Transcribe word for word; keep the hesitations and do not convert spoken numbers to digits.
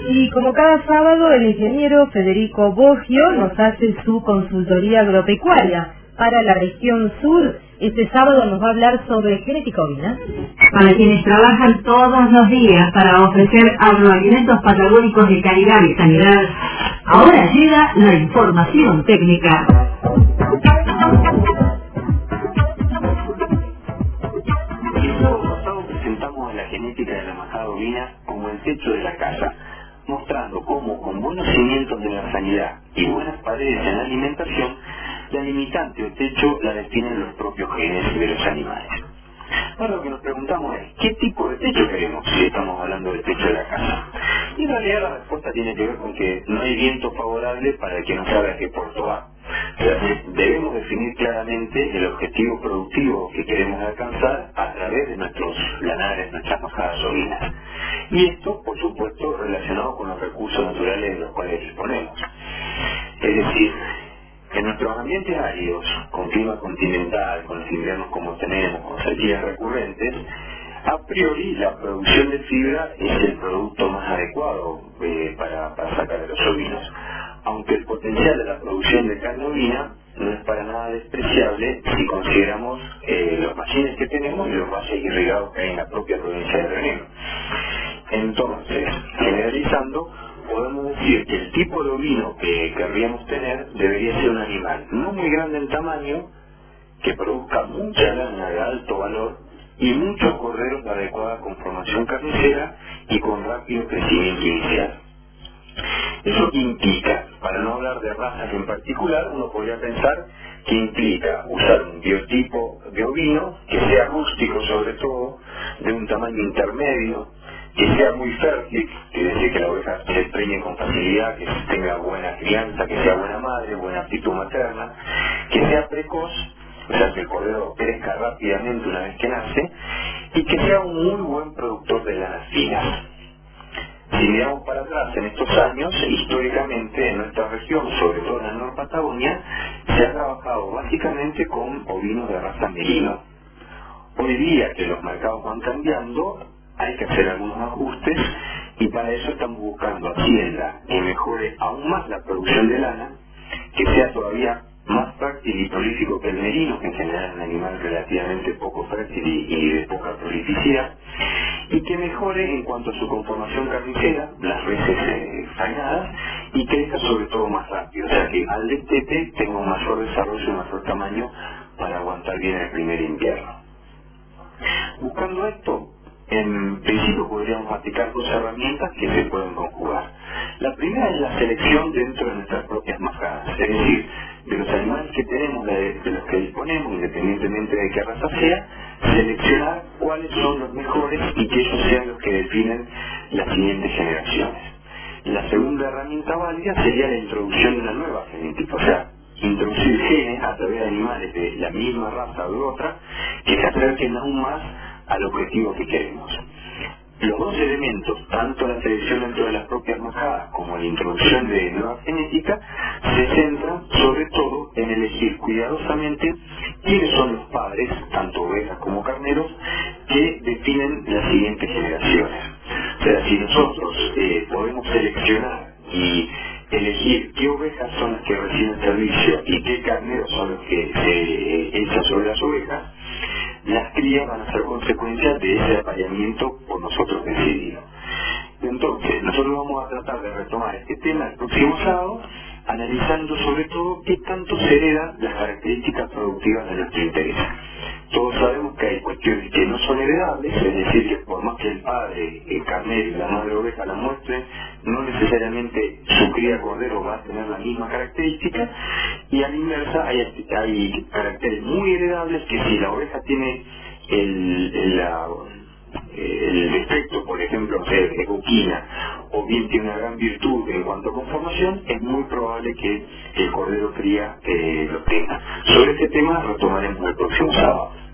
Y como cada sábado, el ingeniero Federico Boggio nos hace su consultoría agropecuaria para la región sur. Este sábado nos va a hablar sobre genética ovina. Para quienes trabajan todos los días para ofrecer agroalimentos patagónicos de calidad y sanidad, ahora llega la información técnica. El sábado pasado presentamos a la genética de la majada ovina como el techo de la casa, mostrando cómo con buenos cimientos de la sanidad y buenas paredes en la alimentación, la limitante o techo la definen los propios genes de los animales. Ahora lo que nos preguntamos es, ¿qué tipo de techo queremos si estamos hablando del techo de la casa? Y en realidad la respuesta tiene que ver con que no hay viento favorable para el que no sabe a qué puerto va. O sea, debemos definir claramente el objetivo productivo que queremos alcanzar a través de nuestros lanares, nuestras majadas ovinas. Y esto, por supuesto, relacionado con los recursos naturales de los cuales disponemos. Es decir, en nuestros ambientes áridos, con clima continental, con los inviernos como tenemos, con sequías recurrentes, a priori la producción de fibra es el producto más adecuado eh, para, para sacar de los ovinos. Aunque el potencial de la producción de carne ovina no es para nada despreciable si consideramos eh, los machines que tenemos y los valles irrigados que hay en la propia provincia de Río Negro. Entonces, generalizando, podemos decir que el tipo de ovino que querríamos tener debería ser un animal no muy grande en tamaño, que produzca mucha lana de alto valor y muchos corderos de adecuada conformación carnicera y con rápido crecimiento inicial. ¿Eso qué implica? Para no hablar de razas en particular, uno podría pensar que implica usar un biotipo de ovino que sea rústico sobre todo, de un tamaño intermedio, que sea muy fértil, es decir, que la oveja se preñe con facilidad, que tenga buena crianza, que sea buena madre, buena aptitud materna, que sea precoz, o sea, que el cordero crezca rápidamente una vez que nace, y que sea un muy buen productor de lanas finas. Si miramos para atrás en estos años, históricamente en nuestra región, sobre todo en la Norte Patagonia, se ha trabajado básicamente con ovinos de raza merino. Hoy día que los mercados van cambiando, hay que hacer algunos ajustes y para eso estamos buscando hacienda que mejore aún más la producción de lana, que sea todavía más fértil y prolífico que el merino, que en general es un animal relativamente poco fértil y, y de poca prolificidad, y que mejore en cuanto a su conformación carnicera, las reses eh, faenadas, y crezca sobre todo más rápido, o sea que al destete tenga un mayor desarrollo y un mayor tamaño para aguantar bien el primer invierno. Buscando esto, en principio podríamos aplicar dos herramientas que se pueden conjugar. La primera es la selección dentro de nuestras propias majadas, es decir, de los animales que tenemos, de, de los que disponemos, independientemente de qué raza sea, seleccionar cuáles son los mejores y que ellos sean los que definen las siguientes generaciones. La segunda herramienta válida sería la introducción de una nueva genética, o sea, introducir genes a través de animales de la misma raza o de otra que se acerquen aún más al objetivo que queremos. Los dos elementos, tanto la selección dentro de las propias majadas como la introducción de nueva genética, se centran sobre todo en elegir cuidadosamente quiénes son los padres, tanto ovejas como carneros, que definen las siguientes generaciones. O sea, si nosotros eh, podemos seleccionar y elegir qué ovejas son las que reciben servicio y qué carneros son los que se echan sobre las ovejas, las crías van a ser consecuencia de ese apareamiento por nosotros decidido. Entonces, nosotros vamos a tratar de retomar este tema el próximo sábado, analizando sobre todo qué tanto se heredan las características productivas de nuestro interés. Todos sabemos que hay cuestiones que no son heredables, es decir, que por más que el padre, el carnero y la madre oveja la muestren, no necesariamente su cría cordero va a tener la misma característica, y a la inversa hay, hay caracteres muy heredables que si la oveja tiene el, el, la, el defecto, por ejemplo, de ecoquina, o bien tiene una gran virtud en cuanto a conformación, es muy probable que el cordero cría eh, lo tenga. Sobre este tema retomaremos el próximo sábado.